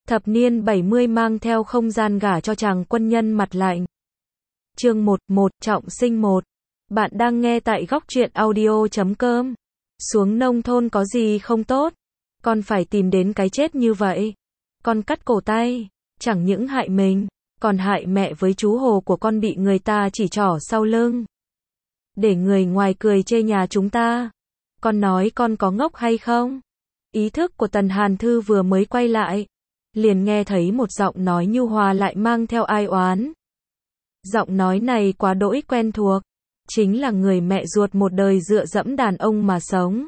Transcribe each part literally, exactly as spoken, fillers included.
Thập niên bảy mươi mang theo không gian gả cho chàng quân nhân mặt lạnh. Chương một, một, trọng sinh một. Bạn đang nghe tại góc truyện audio chấm com. Xuống nông thôn có gì không tốt? Con phải tìm đến cái chết như vậy. Con cắt cổ tay, chẳng những hại mình, còn hại mẹ với chú Hồ của con bị người ta chỉ trỏ sau lưng. Để người ngoài cười chê nhà chúng ta. Con nói con có ngốc hay không? Ý thức của Tần Hàn Thư vừa mới quay lại, liền nghe thấy một giọng nói nhu hòa lại mang theo ai oán. Giọng nói này quá đỗi quen thuộc, chính là người mẹ ruột một đời dựa dẫm đàn ông mà sống.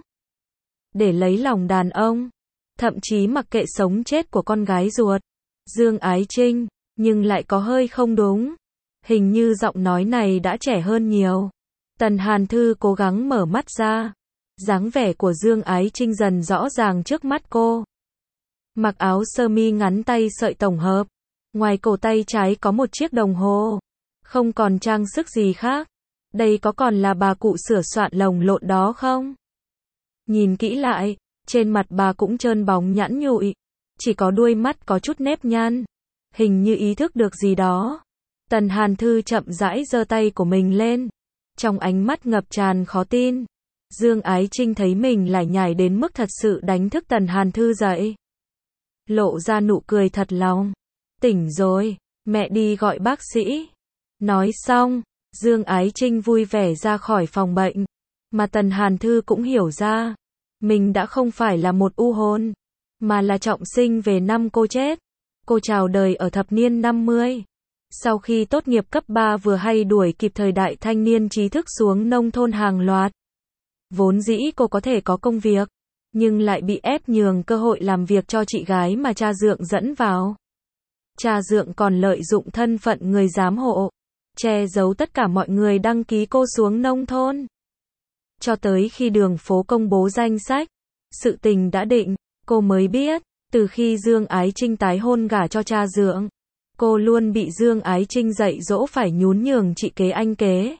Để lấy lòng đàn ông, thậm chí mặc kệ sống chết của con gái ruột, Dương Ái Trinh, nhưng lại có hơi không đúng. Hình như giọng nói này đã trẻ hơn nhiều. Tần Hàn Thư cố gắng mở mắt ra. Dáng vẻ của Dương Ái Trinh dần rõ ràng trước mắt cô. Mặc áo sơ mi ngắn tay sợi tổng hợp. Ngoài cổ tay trái có một chiếc đồng hồ. Không còn trang sức gì khác. Đây có còn là bà cụ sửa soạn lồng lộn đó không? Nhìn kỹ lại, trên mặt bà cũng trơn bóng nhẵn nhụi. Chỉ có đuôi mắt có chút nếp nhăn. Hình như ý thức được gì đó. Tần Hàn Thư chậm rãi giơ tay của mình lên. Trong ánh mắt ngập tràn khó tin. Dương Ái Trinh thấy mình lải nhải đến mức thật sự đánh thức Tần Hàn Thư dậy. Lộ ra nụ cười thật lòng. Tỉnh rồi, mẹ đi gọi bác sĩ. Nói xong, Dương Ái Trinh vui vẻ ra khỏi phòng bệnh. Mà Tần Hàn Thư cũng hiểu ra, mình đã không phải là một u hồn, mà là trọng sinh về năm cô chết. Cô chào đời ở thập niên năm mươi. Sau khi tốt nghiệp cấp ba vừa hay đuổi kịp thời đại thanh niên trí thức xuống nông thôn hàng loạt. Vốn dĩ cô có thể có công việc, nhưng lại bị ép nhường cơ hội làm việc cho chị gái mà cha dượng dẫn vào. Cha dượng còn lợi dụng thân phận người giám hộ, che giấu tất cả mọi người đăng ký cô xuống nông thôn. Cho tới khi đường phố công bố danh sách, sự tình đã định, cô mới biết, từ khi Dương Ái Trinh tái hôn gả cho cha dượng, cô luôn bị Dương Ái Trinh dạy dỗ phải nhún nhường chị kế anh kế.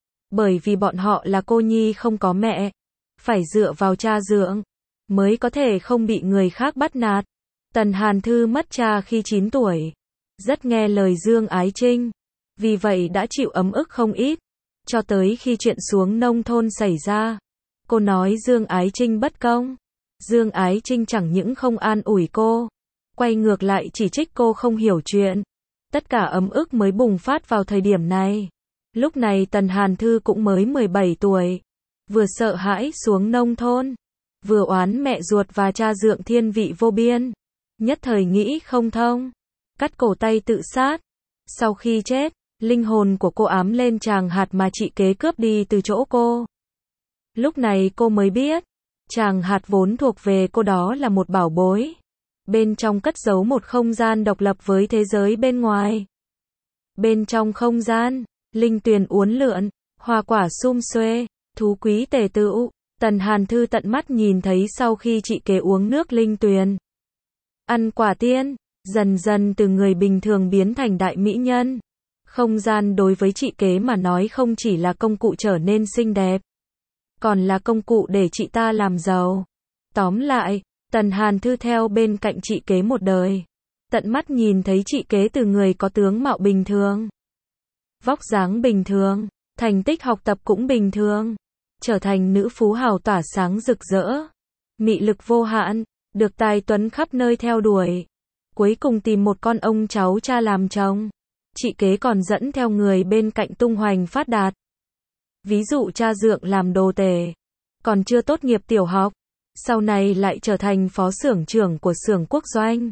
Bởi vì bọn họ là cô nhi không có mẹ, phải dựa vào cha dượng, mới có thể không bị người khác bắt nạt. Tần Hàn Thư mất cha khi chín tuổi, rất nghe lời Dương Ái Trinh, vì vậy đã chịu ấm ức không ít. Cho tới khi chuyện xuống nông thôn xảy ra, cô nói Dương Ái Trinh bất công. Dương Ái Trinh chẳng những không an ủi cô, quay ngược lại chỉ trích cô không hiểu chuyện. Tất cả ấm ức mới bùng phát vào thời điểm này. Lúc này Tần Hàn Thư cũng mới mười bảy tuổi, vừa sợ hãi xuống nông thôn, vừa oán mẹ ruột và cha dượng thiên vị vô biên, nhất thời nghĩ không thông, cắt cổ tay tự sát. Sau khi chết, linh hồn của cô ám lên chàng hạt mà chị kế cướp đi từ chỗ cô. Lúc này cô mới biết, chàng hạt vốn thuộc về cô đó là một bảo bối. Bên trong cất giấu một không gian độc lập với thế giới bên ngoài. Bên trong không gian, linh tuyền uốn lượn, hoa quả sum xuê, thú quý tề tựu. Tần Hàn Thư tận mắt nhìn thấy sau khi chị kế uống nước linh tuyền, ăn quả tiên, dần dần từ người bình thường biến thành đại mỹ nhân. Không gian đối với chị kế mà nói không chỉ là công cụ trở nên xinh đẹp, còn là công cụ để chị ta làm giàu. Tóm lại, Tần Hàn Thư theo bên cạnh chị kế một đời, tận mắt nhìn thấy chị kế từ người có tướng mạo bình thường, vóc dáng bình thường, thành tích học tập cũng bình thường, trở thành nữ phú hào tỏa sáng rực rỡ, mị lực vô hạn, được tài tuấn khắp nơi theo đuổi, cuối cùng tìm một con ông cháu cha làm chồng. Chị kế còn dẫn theo người bên cạnh tung hoành phát đạt. Ví dụ cha dượng làm đồ tể, còn chưa tốt nghiệp tiểu học, sau này lại trở thành phó xưởng trưởng của xưởng quốc doanh.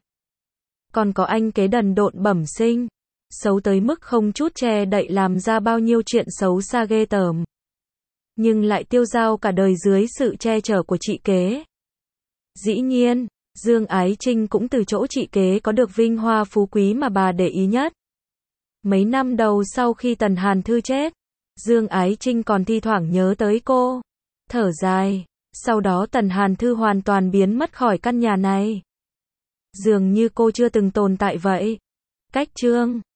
Còn có anh kế đần độn bẩm sinh, xấu tới mức không chút che đậy làm ra bao nhiêu chuyện xấu xa ghê tởm, nhưng lại tiêu dao cả đời dưới sự che chở của chị kế. Dĩ nhiên, Dương Ái Trinh cũng từ chỗ chị kế có được vinh hoa phú quý mà bà để ý nhất. Mấy năm đầu sau khi Tần Hàn Thư chết, Dương Ái Trinh còn thi thoảng nhớ tới cô, thở dài. Sau đó Tần Hàn Thư hoàn toàn biến mất khỏi căn nhà này, dường như cô chưa từng tồn tại vậy. Cách chương